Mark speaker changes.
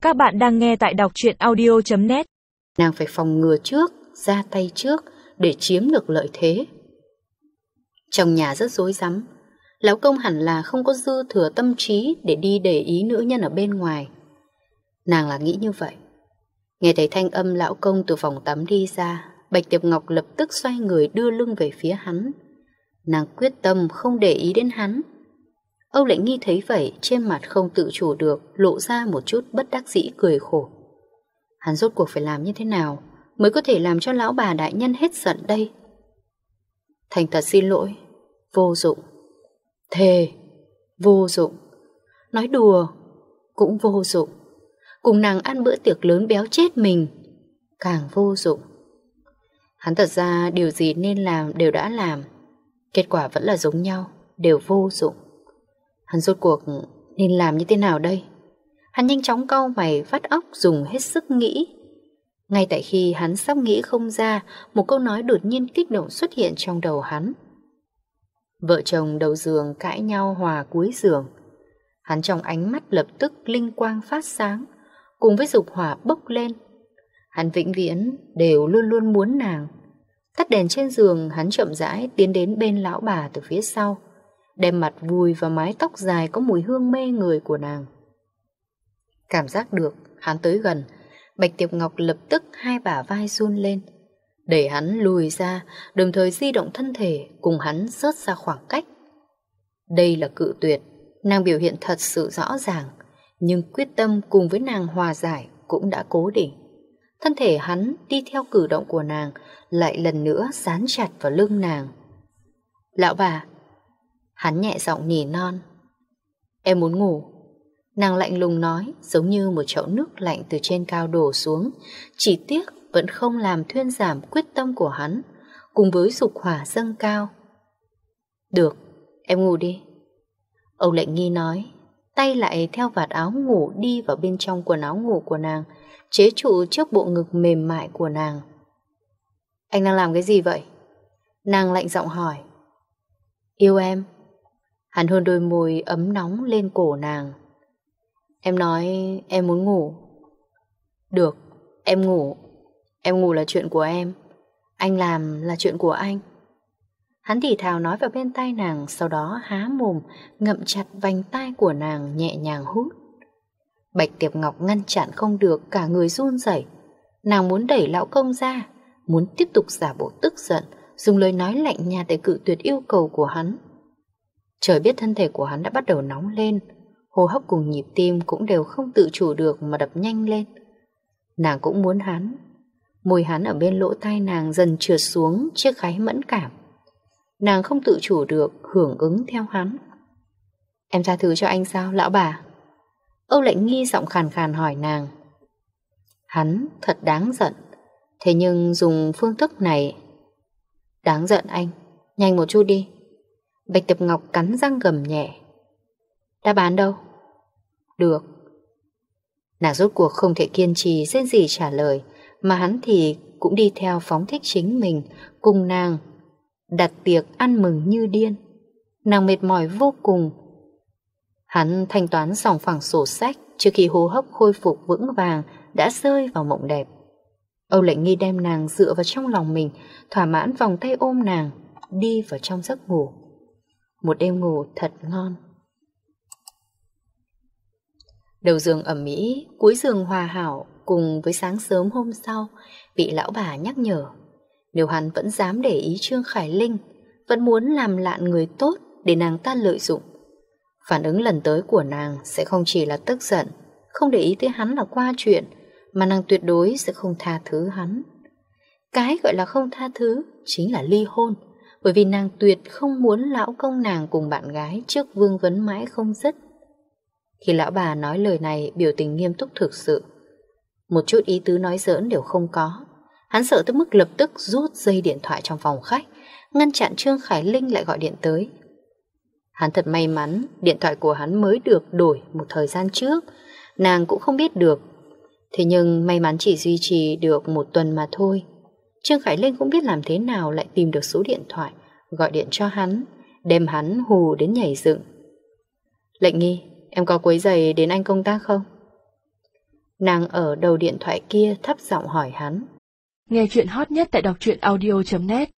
Speaker 1: Các bạn đang nghe tại đọc truyện audio.net.
Speaker 2: Nàng phải phòng ngừa trước, ra tay trước để chiếm được lợi thế. Trong nhà rất rối rắm, lão công hẳn là không có dư thừa tâm trí để đi để ý nữ nhân ở bên ngoài. Nàng là nghĩ như vậy. Nghe thấy thanh âm lão công từ phòng tắm đi ra, Bạch Tiệp Ngọc lập tức xoay người đưa lưng về phía hắn. Nàng quyết tâm không để ý đến hắn. Âu Lệnh Nghi thấy vậy, trên mặt không tự chủ được lộ ra một chút bất đắc dĩ cười khổ. Hắn rốt cuộc phải làm như thế nào mới có thể làm cho lão bà đại nhân hết giận đây? Thành thật xin lỗi. Vô dụng. Thề. Vô dụng. Nói đùa cũng vô dụng. Cùng nàng ăn bữa tiệc lớn béo chết mình càng vô dụng. Hắn thật ra điều gì nên làm đều đã làm, kết quả vẫn là giống nhau, đều vô dụng. Hắn rốt cuộc nên làm như thế nào đây? Hắn nhanh chóng cau mày vắt óc dùng hết sức nghĩ. Ngay tại khi hắn sắp nghĩ không ra, một câu nói đột nhiên kích động xuất hiện trong đầu hắn. Vợ chồng đầu giường cãi nhau hòa cuối giường. Hắn trong ánh mắt lập tức linh quang phát sáng, cùng với dục hỏa bốc lên. Hắn vĩnh viễn đều luôn luôn muốn nàng. Tắt đèn trên giường, hắn chậm rãi tiến đến bên lão bà từ phía sau, đem mặt vùi vào mái tóc dài có mùi hương mê người của nàng. Cảm giác được hắn tới gần, Bạch Tiệp Ngọc lập tức hai bả vai run lên, đẩy hắn lùi ra, đồng thời di động thân thể cùng hắn rớt ra khoảng cách. Đây là cự tuyệt, nàng biểu hiện thật sự rõ ràng, nhưng quyết tâm cùng với nàng hòa giải cũng đã cố định. Thân thể hắn đi theo cử động của nàng, lại lần nữa dán chặt vào lưng nàng. Lão bà, hắn nhẹ giọng nỉ non. Em muốn ngủ. Nàng lạnh lùng nói, giống như một chậu nước lạnh từ trên cao đổ xuống, chỉ tiếc vẫn không làm thuyên giảm quyết tâm của hắn, cùng với dục hỏa dâng cao. Được, em ngủ đi. Âu Lệnh Nghi nói, tay lại theo vạt áo ngủ đi vào bên trong quần áo ngủ của nàng, chế trụ trước bộ ngực mềm mại của nàng. Anh đang làm cái gì vậy? Nàng lạnh giọng hỏi. Yêu em. Hắn hôn đôi môi ấm nóng lên cổ nàng. Em nói em muốn ngủ. Được, em ngủ. Em ngủ là chuyện của em, anh làm là chuyện của anh. Hắn thì thào nói vào bên tai nàng, sau đó há mồm ngậm chặt vành tai của nàng, nhẹ nhàng hút. Bạch Tiệp Ngọc ngăn chặn không được, cả người run rẩy. Nàng muốn đẩy lão công ra, muốn tiếp tục giả bộ tức giận, dùng lời nói lạnh nhạt để cự tuyệt yêu cầu của hắn. Trời biết thân thể của hắn đã bắt đầu nóng lên, hô hấp cùng nhịp tim cũng đều không tự chủ được mà đập nhanh lên. Nàng cũng muốn hắn. Môi hắn ở bên lỗ tai nàng dần trượt xuống chiếc gáy mẫn cảm. Nàng không tự chủ được hưởng ứng theo hắn. Em tha thứ cho anh sao, lão bà? Âu Lệnh Nghi giọng khàn khàn hỏi nàng. Hắn thật đáng giận, thế nhưng dùng phương thức này. Đáng giận anh, nhanh một chút đi. Bạch Tiệp Ngọc cắn răng gầm nhẹ. Đáp án đâu? Được. Nàng rốt cuộc không thể kiên trì rên rỉ trả lời, mà hắn thì cũng đi theo phóng thích chính mình, cùng nàng đặt tiệc ăn mừng như điên. Nàng mệt mỏi vô cùng. Hắn thanh toán sòng phẳng sổ sách trước khi hô hấp khôi phục vững vàng đã rơi vào mộng đẹp. Âu Lệnh Nghi đem nàng dựa vào trong lòng mình, thỏa mãn vòng tay ôm nàng, đi vào trong giấc ngủ. Một đêm ngủ thật ngon. Đầu giường ẩm ĩ, cuối giường hòa hảo, cùng với sáng sớm hôm sau, vị lão bà nhắc nhở. Nếu hắn vẫn dám để ý Trương Khải Linh, vẫn muốn làm lạn người tốt để nàng ta lợi dụng, phản ứng lần tới của nàng sẽ không chỉ là tức giận, không để ý tới hắn là qua chuyện, mà nàng tuyệt đối sẽ không tha thứ hắn. Cái gọi là không tha thứ chính là ly hôn, bởi vì nàng tuyệt không muốn lão công nàng cùng bạn gái trước vương vấn mãi không dứt. Khi lão bà nói lời này, biểu tình nghiêm túc thực sự, một chút ý tứ nói giỡn đều không có. Hắn sợ tới mức lập tức rút dây điện thoại trong phòng khách, ngăn chặn Trương Khải Linh lại gọi điện tới. Hắn thật may mắn, điện thoại của hắn mới được đổi một thời gian trước, nàng cũng không biết được. Thế nhưng may mắn chỉ duy trì được một tuần mà thôi. Trương Khải Linh cũng biết làm thế nào lại tìm được số điện thoại, gọi điện cho hắn, đem hắn hù đến nhảy dựng. Lệnh Nghi, em có quấy rầy đến anh công tác không? Nàng ở đầu điện thoại kia thấp giọng hỏi hắn.
Speaker 3: Nghe chuyện hot nhất tại đọc truyện audio.net.